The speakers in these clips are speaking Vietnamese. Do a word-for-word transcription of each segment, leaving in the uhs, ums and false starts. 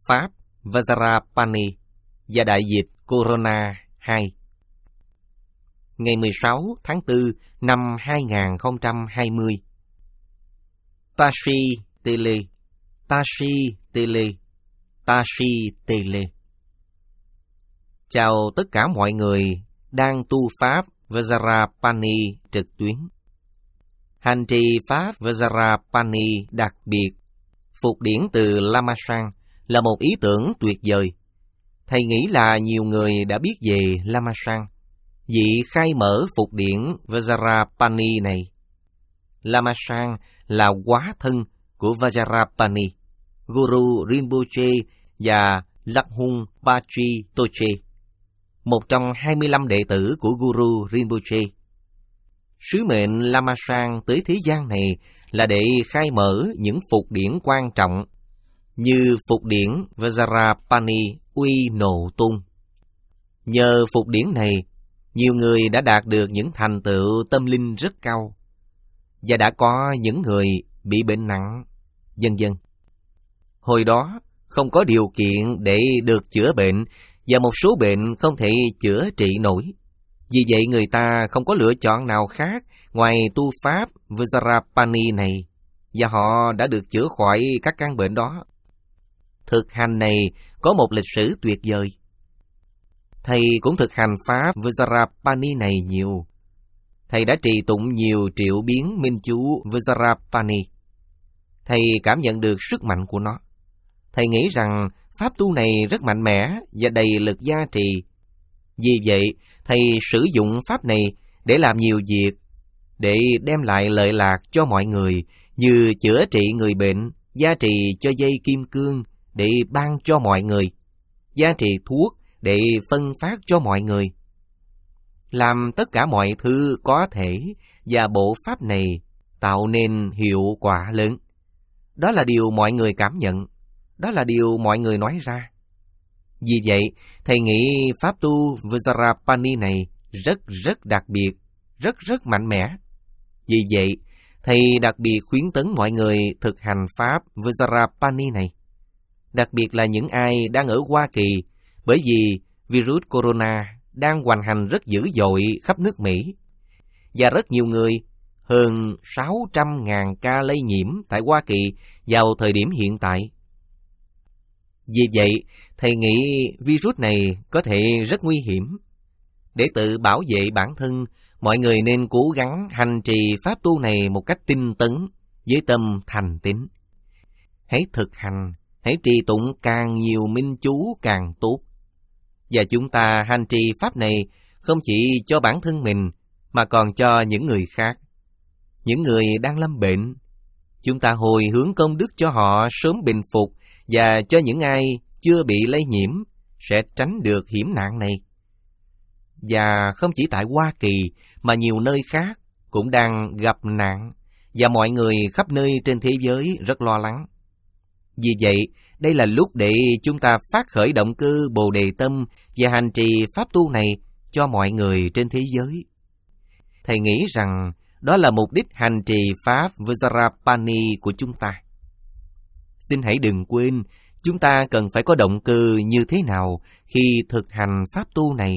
Pháp Vajrapani và đại dịch Corona hai. Ngày mười sáu tháng tư năm hai nghìn không trăm hai mươi. Tashi Tele, Tashi Tele, Tashi Tele. Chào tất cả mọi người đang tu Pháp Vajrapani trực tuyến. Hành trì Pháp Vajrapani đặc biệt, phục điển từ Lama Sang là một ý tưởng tuyệt vời. Thầy nghĩ là nhiều người đã biết về Lama Sang, vị khai mở phục điển Vajrapani này. Lama Sang là hóa thân của Vajrapani, Guru Rinpoche và Lakhung Pachi Toche, một trong hai mươi lăm đệ tử của Guru Rinpoche. Sứ mệnh Lama Sang tới thế gian này là để khai mở những phục điển quan trọng như phục điển Vajrapani uy nộ tung. Nhờ phục điển này, nhiều người đã đạt được những thành tựu tâm linh rất cao, và đã có những người bị bệnh nặng, vân vân. Hồi đó, không có điều kiện để được chữa bệnh, và một số bệnh không thể chữa trị nổi. Vì vậy người ta không có lựa chọn nào khác ngoài tu Pháp Vajrapani này, và họ đã được chữa khỏi các căn bệnh đó. Thực hành này có một lịch sử tuyệt vời. Thầy cũng thực hành Pháp Vajrapani này nhiều. Thầy đã trì tụng nhiều triệu biến minh chú Vajrapani. Thầy cảm nhận được sức mạnh của nó. Thầy nghĩ rằng pháp tu này rất mạnh mẽ và đầy lực gia trì. Vì vậy, thầy sử dụng pháp này để làm nhiều việc, để đem lại lợi lạc cho mọi người, như chữa trị người bệnh, gia trì cho dây kim cương để ban cho mọi người, gia trì thuốc để phân phát cho mọi người. Làm tất cả mọi thứ có thể, và bộ pháp này tạo nên hiệu quả lớn. Đó là điều mọi người cảm nhận, đó là điều mọi người nói ra. Vì vậy, thầy nghĩ pháp tu Vajrapani này rất rất đặc biệt, rất rất mạnh mẽ. Vì vậy, thầy đặc biệt khuyến tấn mọi người thực hành pháp Vajrapani này. Đặc biệt là những ai đang ở Hoa Kỳ, bởi vì virus corona đang hoành hành rất dữ dội khắp nước Mỹ. Và rất nhiều người, hơn sáu trăm nghìn ca lây nhiễm tại Hoa Kỳ vào thời điểm hiện tại. Vì vậy, thầy nghĩ virus này có thể rất nguy hiểm. Để tự bảo vệ bản thân, mọi người nên cố gắng hành trì pháp tu này một cách tinh tấn, với tâm thành tín. Hãy thực hành, hãy trì tụng càng nhiều minh chú càng tốt. Và chúng ta hành trì pháp này không chỉ cho bản thân mình, mà còn cho những người khác. Những người đang lâm bệnh, chúng ta hồi hướng công đức cho họ sớm bình phục, và cho những ai chưa bị lây nhiễm sẽ tránh được hiểm nạn này. Và không chỉ tại Hoa Kỳ, mà nhiều nơi khác cũng đang gặp nạn, và mọi người khắp nơi trên thế giới rất lo lắng. Vì vậy, đây là lúc để chúng ta phát khởi động cơ Bồ Đề Tâm và hành trì pháp tu này cho mọi người trên thế giới. Thầy nghĩ rằng đó là mục đích hành trì pháp Vajrapani của chúng ta. Xin hãy đừng quên, chúng ta cần phải có động cơ như thế nào khi thực hành pháp tu này.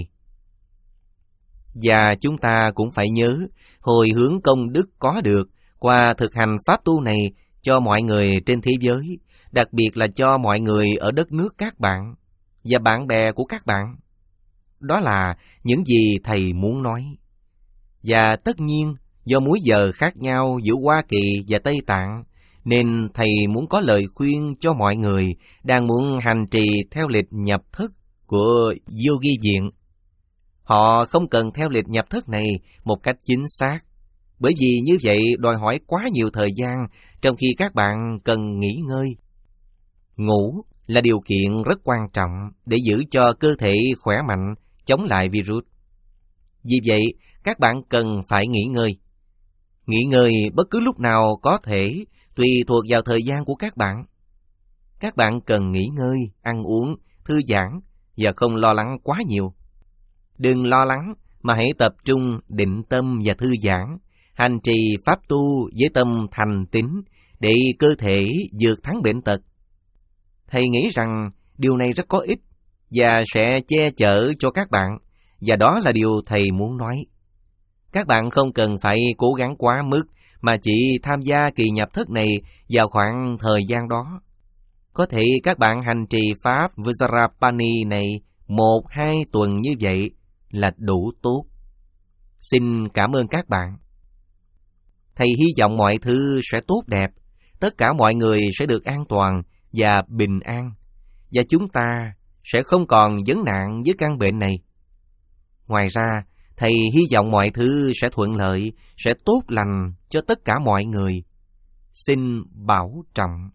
Và chúng ta cũng phải nhớ hồi hướng công đức có được qua thực hành pháp tu này cho mọi người trên thế giới, đặc biệt là cho mọi người ở đất nước các bạn và bạn bè của các bạn. Đó là những gì thầy muốn nói. Và tất nhiên, do múi giờ khác nhau giữa Hoa Kỳ và Tây Tạng, nên thầy muốn có lời khuyên cho mọi người đang muốn hành trì theo lịch nhập thức của Yogi Viện. Họ không cần theo lịch nhập thức này một cách chính xác, bởi vì như vậy đòi hỏi quá nhiều thời gian, trong khi các bạn cần nghỉ ngơi. Ngủ là điều kiện rất quan trọng để giữ cho cơ thể khỏe mạnh, chống lại virus. Vì vậy, các bạn cần phải nghỉ ngơi. Nghỉ ngơi bất cứ lúc nào có thể, tùy thuộc vào thời gian của các bạn. Các bạn cần nghỉ ngơi, ăn uống, thư giãn và không lo lắng quá nhiều. Đừng lo lắng, mà hãy tập trung định tâm và thư giãn, hành trì pháp tu với tâm thành tín để cơ thể vượt thắng bệnh tật. Thầy nghĩ rằng điều này rất có ích và sẽ che chở cho các bạn, và đó là điều thầy muốn nói. Các bạn không cần phải cố gắng quá mức, mà chỉ tham gia kỳ nhập thất này vào khoảng thời gian đó. Có thể các bạn hành trì pháp Vajrapani này một hai tuần như vậy là đủ tốt. Xin cảm ơn các bạn. Thầy hy vọng mọi thứ sẽ tốt đẹp, tất cả mọi người sẽ được an toàn và bình an, và chúng ta sẽ không còn vấn nạn với căn bệnh này. Ngoài ra, thầy hy vọng mọi thứ sẽ thuận lợi, sẽ tốt lành cho tất cả mọi người. Xin bảo trọng.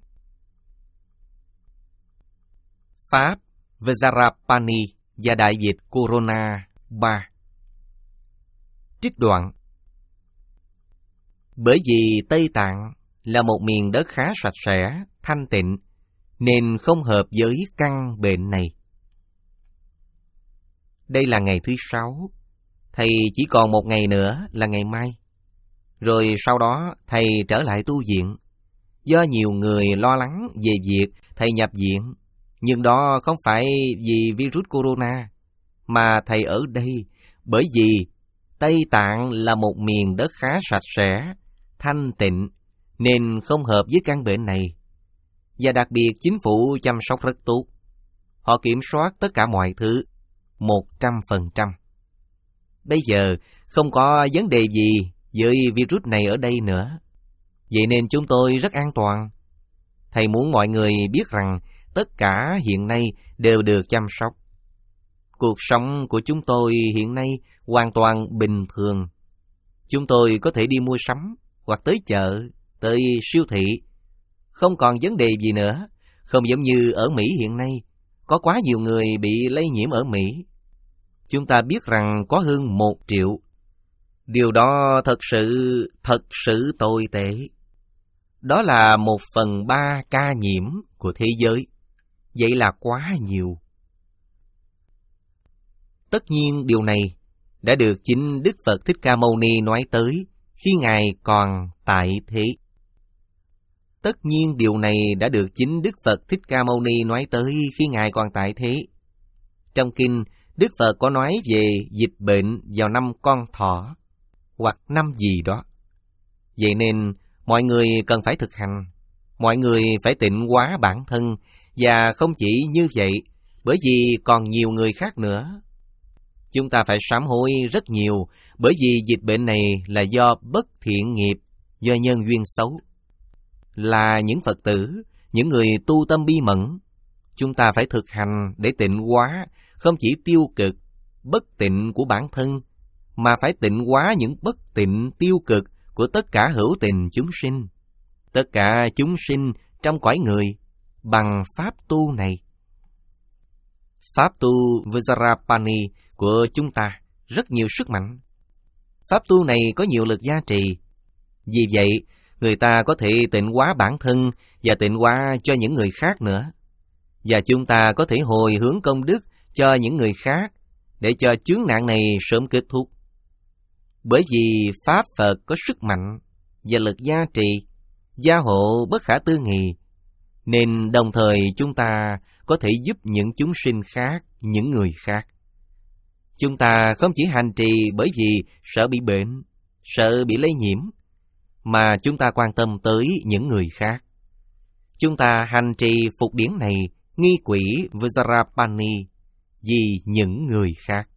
Pháp Vajrapani và đại dịch Corona ba. Trích đoạn. Bởi vì Tây Tạng là một miền đất khá sạch sẽ, thanh tịnh, nên không hợp với căn bệnh này. Đây là ngày thứ sáu. Thầy chỉ còn một ngày nữa là ngày mai. Rồi sau đó thầy trở lại tu viện. Do nhiều người lo lắng về việc thầy nhập viện, nhưng đó không phải vì virus corona, mà thầy ở đây bởi vì Tây Tạng là một miền đất khá sạch sẽ, thanh tịnh, nên không hợp với căn bệnh này. Và đặc biệt chính phủ chăm sóc rất tốt. Họ kiểm soát tất cả mọi thứ, một trăm phần trăm. Bây giờ không có vấn đề gì với virus này ở đây nữa. Vậy nên chúng tôi rất an toàn. Thầy muốn mọi người biết rằng tất cả hiện nay đều được chăm sóc. Cuộc sống của chúng tôi hiện nay hoàn toàn bình thường. Chúng tôi có thể đi mua sắm, hoặc tới chợ, tới siêu thị. Không còn vấn đề gì nữa. Không giống như ở Mỹ hiện nay, có quá nhiều người bị lây nhiễm ở Mỹ. Chúng ta biết rằng có hơn một triệu. Điều đó thật sự, thật sự tồi tệ. Đó là một phần ba ca nhiễm của thế giới. Vậy là quá nhiều. Tất nhiên điều này đã được chính Đức Phật Thích Ca Mâu Ni nói tới khi Ngài còn tại thế. Tất nhiên điều này đã được chính Đức Phật Thích Ca Mâu Ni nói tới khi Ngài còn tại thế. Trong kinh, Đức Phật có nói về dịch bệnh vào năm Con Thỏ, hoặc năm gì đó. Vậy nên, mọi người cần phải thực hành. Mọi người phải tịnh hóa bản thân, và không chỉ như vậy, bởi vì còn nhiều người khác nữa. Chúng ta phải sám hối rất nhiều, bởi vì dịch bệnh này là do bất thiện nghiệp, do nhân duyên xấu. Là những Phật tử, những người tu tâm bi mẫn, chúng ta phải thực hành để tịnh hóa, không chỉ tiêu cực, bất tịnh của bản thân, mà phải tịnh hóa những bất tịnh tiêu cực của tất cả hữu tình chúng sinh, tất cả chúng sinh trong cõi người, bằng pháp tu này. Pháp tu Vajrapani của chúng ta rất nhiều sức mạnh. Pháp tu này có nhiều lực gia trì. Vì vậy, người ta có thể tịnh hóa bản thân và tịnh hóa cho những người khác nữa. Và chúng ta có thể hồi hướng công đức cho những người khác, để cho chướng nạn này sớm kết thúc. Bởi vì Pháp Phật có sức mạnh và lực gia trì, gia hộ bất khả tư nghị, nên đồng thời chúng ta có thể giúp những chúng sinh khác, những người khác. Chúng ta không chỉ hành trì bởi vì sợ bị bệnh, sợ bị lây nhiễm, mà chúng ta quan tâm tới những người khác. Chúng ta hành trì phục điển này, nghi quỷ Vajrapani, vì những người khác.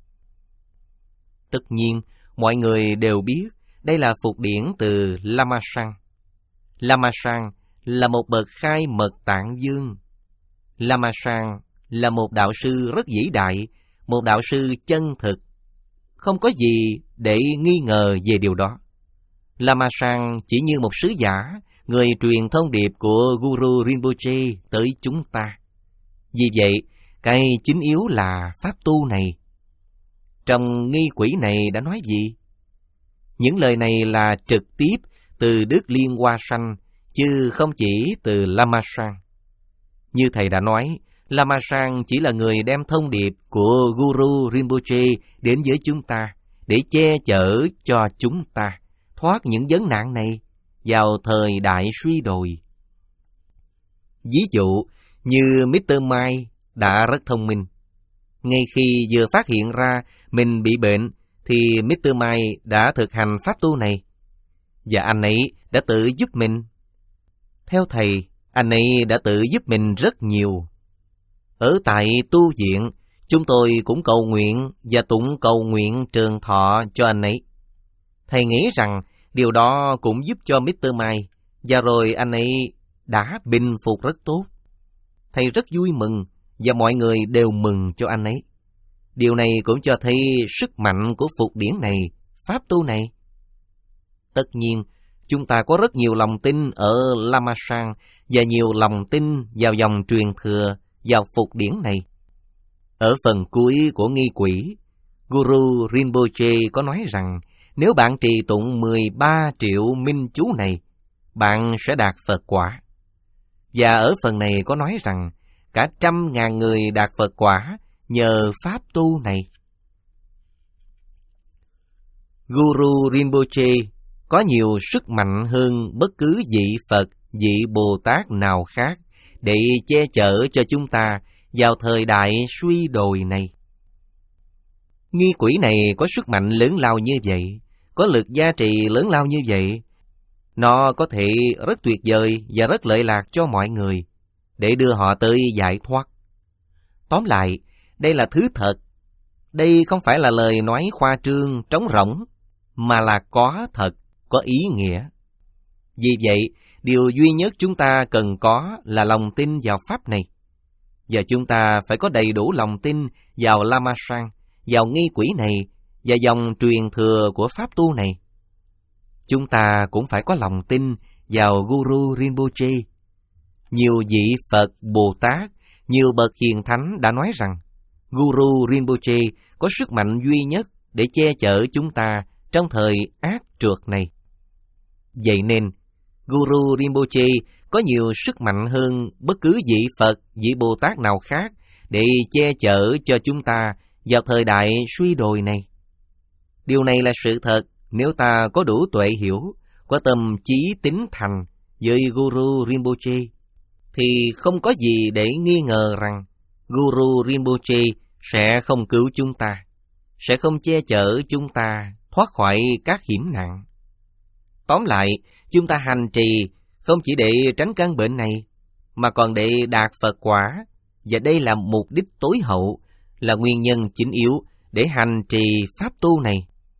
Tất nhiên, mọi người đều biết đây là phục điển từ Lama Sang. Lama Sang là một bậc khai mật tạng dương. Lama Sang là một đạo sư rất vĩ đại, một đạo sư chân thực. Không có gì để nghi ngờ về điều đó. Lama Sang chỉ như một sứ giả, người truyền thông điệp của Guru Rinpoche tới chúng ta. Vì vậy, cái chính yếu là pháp tu này. Trong nghi quỷ này đã nói gì? Những lời này là trực tiếp từ Đức Liên Hoa Sanh, chứ không chỉ từ Lama Sang. Như thầy đã nói, Lama Sang chỉ là người đem thông điệp của Guru Rinpoche đến với chúng ta, để che chở cho chúng ta thoát những vấn nạn này vào thời đại suy đồi. Ví dụ Như mít tơ Mai đã rất thông minh. Ngay khi vừa phát hiện ra mình bị bệnh, thì mít tơ Mai đã thực hành pháp tu này. Và anh ấy đã tự giúp mình. Theo thầy, anh ấy đã tự giúp mình rất nhiều. Ở tại tu viện, chúng tôi cũng cầu nguyện và tụng cầu nguyện trường thọ cho anh ấy. Thầy nghĩ rằng điều đó cũng giúp cho mít tơ Mai, và rồi anh ấy đã bình phục rất tốt. Thầy rất vui mừng, và mọi người đều mừng cho anh ấy. Điều này cũng cho thấy sức mạnh của Phục Điển này, pháp tu này. Tất nhiên, chúng ta có rất nhiều lòng tin ở Lama Sang và nhiều lòng tin vào dòng truyền thừa vào Phục Điển này. Ở phần cuối của nghi quỹ, Guru Rinpoche có nói rằng nếu bạn trì tụng mười ba triệu minh chú này, bạn sẽ đạt Phật quả. Và ở phần này có nói rằng cả trăm ngàn người đạt Phật quả nhờ pháp tu này. Guru Rinpoche có nhiều sức mạnh hơn bất cứ vị Phật, vị Bồ Tát nào khác để che chở cho chúng ta vào thời đại suy đồi này. Nghi quỹ này có sức mạnh lớn lao như vậy, có lực gia trì lớn lao như vậy. Nó có thể rất tuyệt vời và rất lợi lạc cho mọi người, để đưa họ tới giải thoát. Tóm lại, đây là thứ thật. Đây không phải là lời nói khoa trương, trống rỗng, mà là có thật, có ý nghĩa. Vì vậy, điều duy nhất chúng ta cần có là lòng tin vào pháp này. Và chúng ta phải có đầy đủ lòng tin vào Lama Sang, vào nghi quỹ này và dòng truyền thừa của pháp tu này. Chúng ta cũng phải có lòng tin vào Guru Rinpoche. Nhiều vị Phật, Bồ Tát, nhiều bậc hiền thánh đã nói rằng Guru Rinpoche có sức mạnh duy nhất để che chở chúng ta trong thời ác trượt này. Vậy nên, Guru Rinpoche có nhiều sức mạnh hơn bất cứ vị Phật, vị Bồ Tát nào khác để che chở cho chúng ta vào thời đại suy đồi này. Điều này là sự thật nếu ta có đủ tuệ hiểu, có tâm chí tín thành với Guru Rinpoche, thì không có gì để nghi ngờ rằng Guru Rinpoche sẽ không cứu chúng ta, sẽ không che chở chúng ta thoát khỏi các hiểm nạn. Tóm lại, chúng ta hành trì không chỉ để tránh căn bệnh này, mà còn để đạt Phật quả, và đây là mục đích tối hậu, là nguyên nhân chính yếu để hành trì pháp tu này.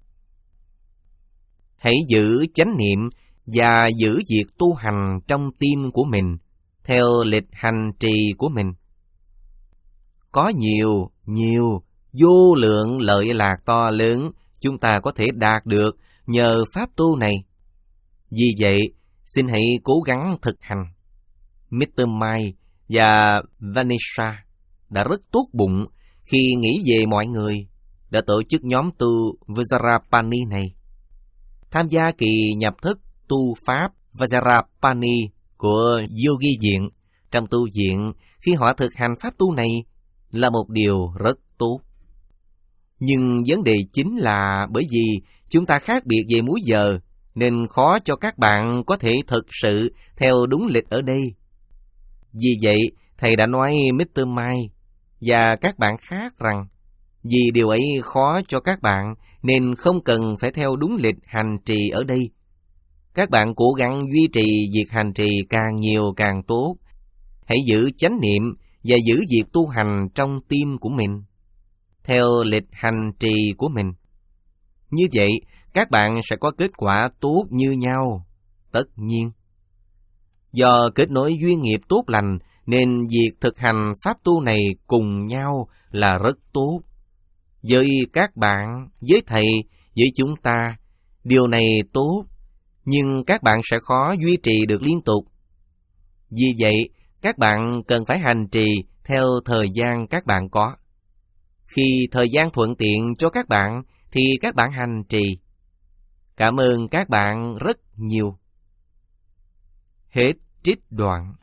Hãy giữ chánh niệm và giữ việc tu hành trong tim của mình, theo lịch hành trì của mình. Có nhiều, nhiều, vô lượng lợi lạc to lớn chúng ta có thể đạt được nhờ pháp tu này. Vì vậy, xin hãy cố gắng thực hành. mít tơ Mai và Vanessa đã rất tốt bụng khi nghĩ về mọi người, đã tổ chức nhóm tu Vajrapani này. Tham gia kỳ nhập thức tu pháp Vajrapani của Yogi Viện trong tu viện khi họ thực hành pháp tu này là một điều rất tốt. Nhưng vấn đề chính là bởi vì chúng ta khác biệt về múi giờ, nên khó cho các bạn có thể thực sự theo đúng lịch ở đây. Vì vậy, thầy đã nói mít tơ Mai và các bạn khác rằng vì điều ấy khó cho các bạn nên không cần phải theo đúng lịch hành trì ở đây. Các bạn cố gắng duy trì việc hành trì càng nhiều càng tốt. Hãy giữ chánh niệm và giữ việc tu hành trong tim của mình, theo lịch hành trì của mình. Như vậy, các bạn sẽ có kết quả tốt như nhau, tất nhiên. Do kết nối duyên nghiệp tốt lành, nên việc thực hành pháp tu này cùng nhau là rất tốt. Với các bạn, với thầy, với chúng ta, điều này tốt, nhưng các bạn sẽ khó duy trì được liên tục. Vì vậy, các bạn cần phải hành trì theo thời gian các bạn có. Khi thời gian thuận tiện cho các bạn, thì các bạn hành trì. Cảm ơn các bạn rất nhiều. Hết trích đoạn.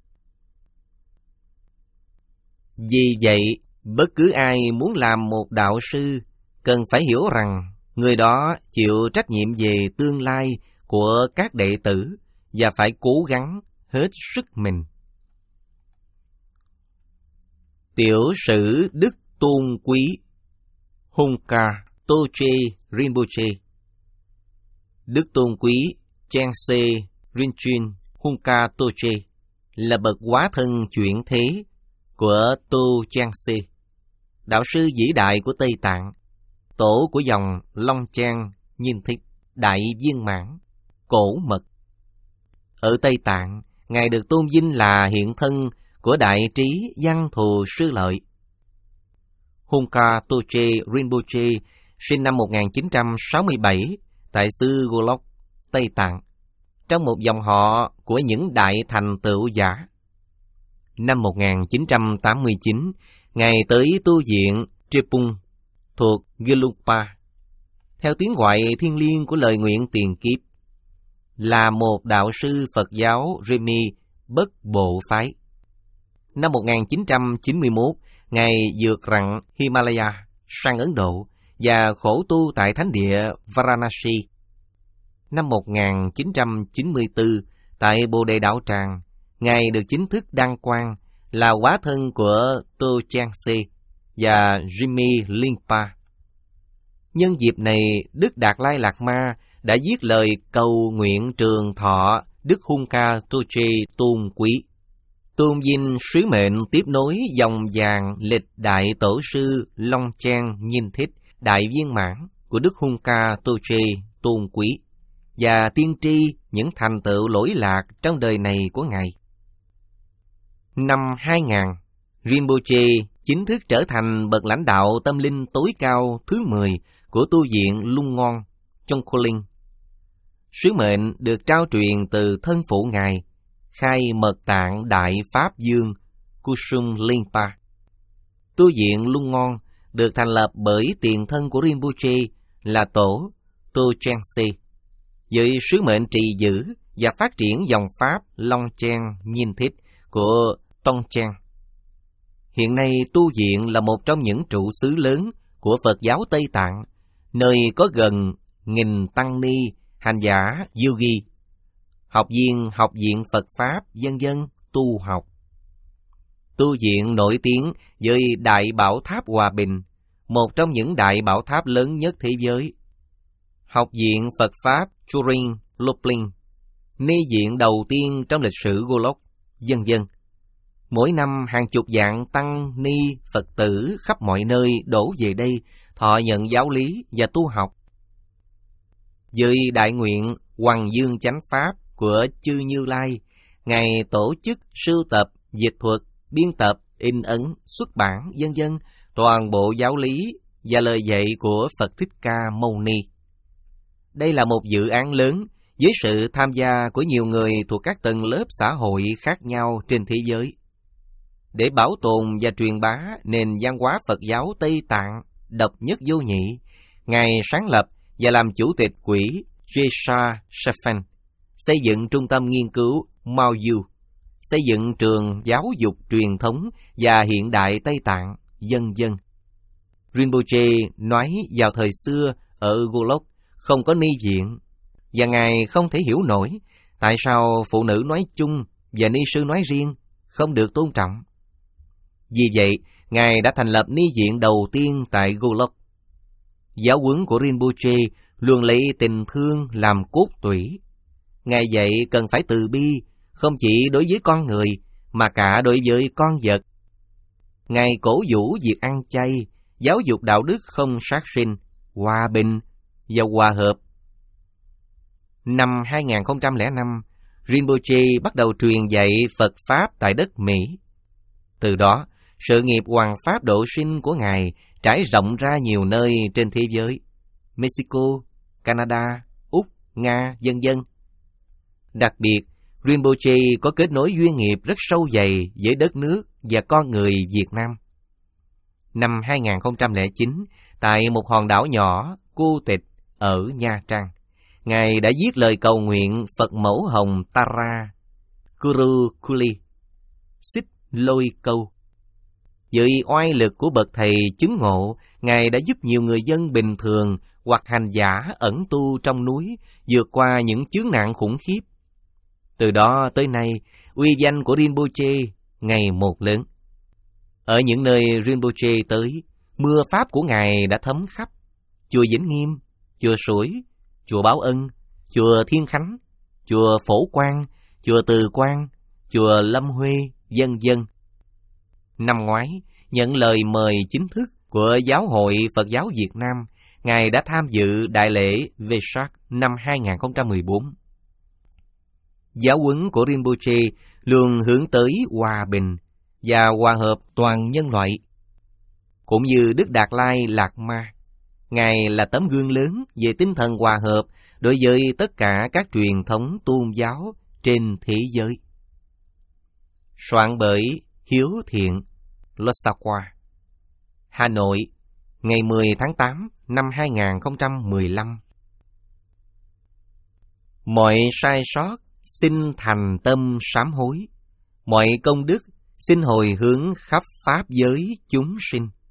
Vì vậy, bất cứ ai muốn làm một đạo sư cần phải hiểu rằng người đó chịu trách nhiệm về tương lai của các đệ tử và phải cố gắng hết sức mình. Tiểu sử Đức Tôn Quý Hungka Toche Rinpoche. Đức Tôn Quý Changse Rinchen Hungka Toche là bậc hóa thân chuyển thế của Tô Changse, đạo sư vĩ đại của Tây Tạng, tổ của dòng Long Trang Nhiên Thích, Đại Viên Mãn, Cổ Mật. Ở Tây Tạng, Ngài được tôn vinh là hiện thân của Đại Trí Văn Thù Sư Lợi. Hungka Toche Rinpoche sinh năm một nghìn chín trăm sáu mươi bảy tại xứ Golok, Tây Tạng, trong một dòng họ của những đại thành tựu giả. Năm một nghìn chín trăm tám mươi chín, Ngài tới tu viện Trepung thuộc Gelugpa, theo tiếng gọi thiêng liêng của lời nguyện tiền kiếp, là một đạo sư Phật giáo Remi Bất Bộ Phái. Năm một nghìn chín trăm chín mươi mốt, Ngài vượt rặng Himalaya sang Ấn Độ và khổ tu tại thánh địa Varanasi. Năm một nghìn chín trăm chín mươi tư, tại Bồ Đề Đạo Tràng, Ngài được chính thức đăng quang là hóa thân của Tô Changse và Jimmy Lingpa. Nhân dịp này, Đức Đạt Lai Lạt Ma đã viết lời cầu nguyện trường thọ Đức Hungka Toche Tôn Quý, tôn vinh sứ mệnh tiếp nối dòng vàng lịch đại tổ sư Long Trang Nhiên Thích, Đại Viên Mãn của Đức Hungka Toche Tôn Quý, và tiên tri những thành tựu lỗi lạc trong đời này của Ngài. Năm hai nghìn, Rinpoche chính thức trở thành bậc lãnh đạo tâm linh tối cao thứ mười của tu viện Lung Ngon, Chongkoling. Sứ mệnh được trao truyền từ thân phụ Ngài, Khai Mật Tạng Đại Pháp Dương Kusum Lingpa. Tu viện Lung Ngon được thành lập bởi tiền thân của Rinpoche là tổ Tô Changse, với sứ mệnh trì giữ và phát triển dòng Pháp Long Trang Nhiên Thích của Tông Trang. Hiện nay tu viện là một trong những trụ xứ lớn của Phật giáo Tây Tạng, nơi có gần nghìn tăng ni, hành giả, yogi, học viên học viện Phật Pháp, vân vân tu học. Tu viện nổi tiếng với Đại Bảo Tháp Hòa Bình, một trong những đại bảo tháp lớn nhất thế giới. Học viện Phật Pháp Churin Lopling, ni viện đầu tiên trong lịch sử Golok, vân vân. Mỗi năm hàng chục vạn tăng ni Phật tử khắp mọi nơi đổ về đây thọ nhận giáo lý và tu học. Với đại nguyện Hoằng Dương Chánh Pháp của Chư Như Lai, Ngài tổ chức sưu tập, dịch thuật, biên tập, in ấn, xuất bản, vân vân toàn bộ giáo lý và lời dạy của Phật Thích Ca Mâu Ni. Đây là một dự án lớn với sự tham gia của nhiều người thuộc các tầng lớp xã hội khác nhau trên thế giới. Để bảo tồn và truyền bá nền văn hóa Phật giáo Tây Tạng độc nhất vô nhị, Ngài sáng lập và làm chủ tịch quỹ Jesha Shefen, xây dựng trung tâm nghiên cứu Mao Yu, xây dựng trường giáo dục truyền thống và hiện đại Tây Tạng, vân vân. Rinpoche nói vào thời xưa ở Golok không có ni viện, và Ngài không thể hiểu nổi tại sao phụ nữ nói chung và ni sư nói riêng không được tôn trọng. Vì vậy, Ngài đã thành lập ni viện đầu tiên tại Golok. Giáo huấn của Rinpoche luôn lấy tình thương làm cốt tủy. Ngài dạy cần phải từ bi, không chỉ đối với con người, mà cả đối với con vật. Ngài cổ vũ việc ăn chay, giáo dục đạo đức không sát sinh, hòa bình và hòa hợp. Năm hai nghìn không trăm lẻ năm, Rinpoche bắt đầu truyền dạy Phật Pháp tại đất Mỹ. Từ đó, sự nghiệp hoằng pháp độ sinh của Ngài trải rộng ra nhiều nơi trên thế giới: Mexico, Canada, Úc, Nga, vân vân. Đặc biệt, Rinpoche có kết nối duyên nghiệp rất sâu dày với đất nước và con người Việt Nam. Năm hai nghìn không trăm lẻ chín, tại một hòn đảo nhỏ, cô tịch ở Nha Trang, Ngài đã viết lời cầu nguyện Phật Mẫu Hồng Tara Kuru Kuli, xích lôi câu. Với oai lực của bậc thầy chứng ngộ, Ngài đã giúp nhiều người dân bình thường hoặc hành giả ẩn tu trong núi vượt qua những chướng nạn khủng khiếp. Từ đó tới nay, uy danh của Rinpoche ngày một lớn. Ở những nơi Rinpoche tới, mưa Pháp của Ngài đã thấm khắp. Chùa Vĩnh Nghiêm, chùa Sủi, chùa Báo Ân, chùa Thiên Khánh, chùa Phổ Quang, chùa Từ Quang, chùa Lâm Huê, vân vân. Năm ngoái, nhận lời mời chính thức của Giáo hội Phật giáo Việt Nam, Ngài đã tham dự đại lễ Vesak năm hai nghìn không trăm mười bốn. Giáo huấn của Rinpoche luôn hướng tới hòa bình và hòa hợp toàn nhân loại. Cũng như Đức Đạt Lai Lạt Ma, Ngài là tấm gương lớn về tinh thần hòa hợp đối với tất cả các truyền thống tôn giáo trên thế giới. Soạn bởi Hiếu Thiện, Losakwa, Hà Nội, ngày mười tháng tám năm hai nghìn không trăm mười lăm. Mọi sai sót xin thành tâm sám hối, mọi công đức xin hồi hướng khắp pháp giới chúng sinh.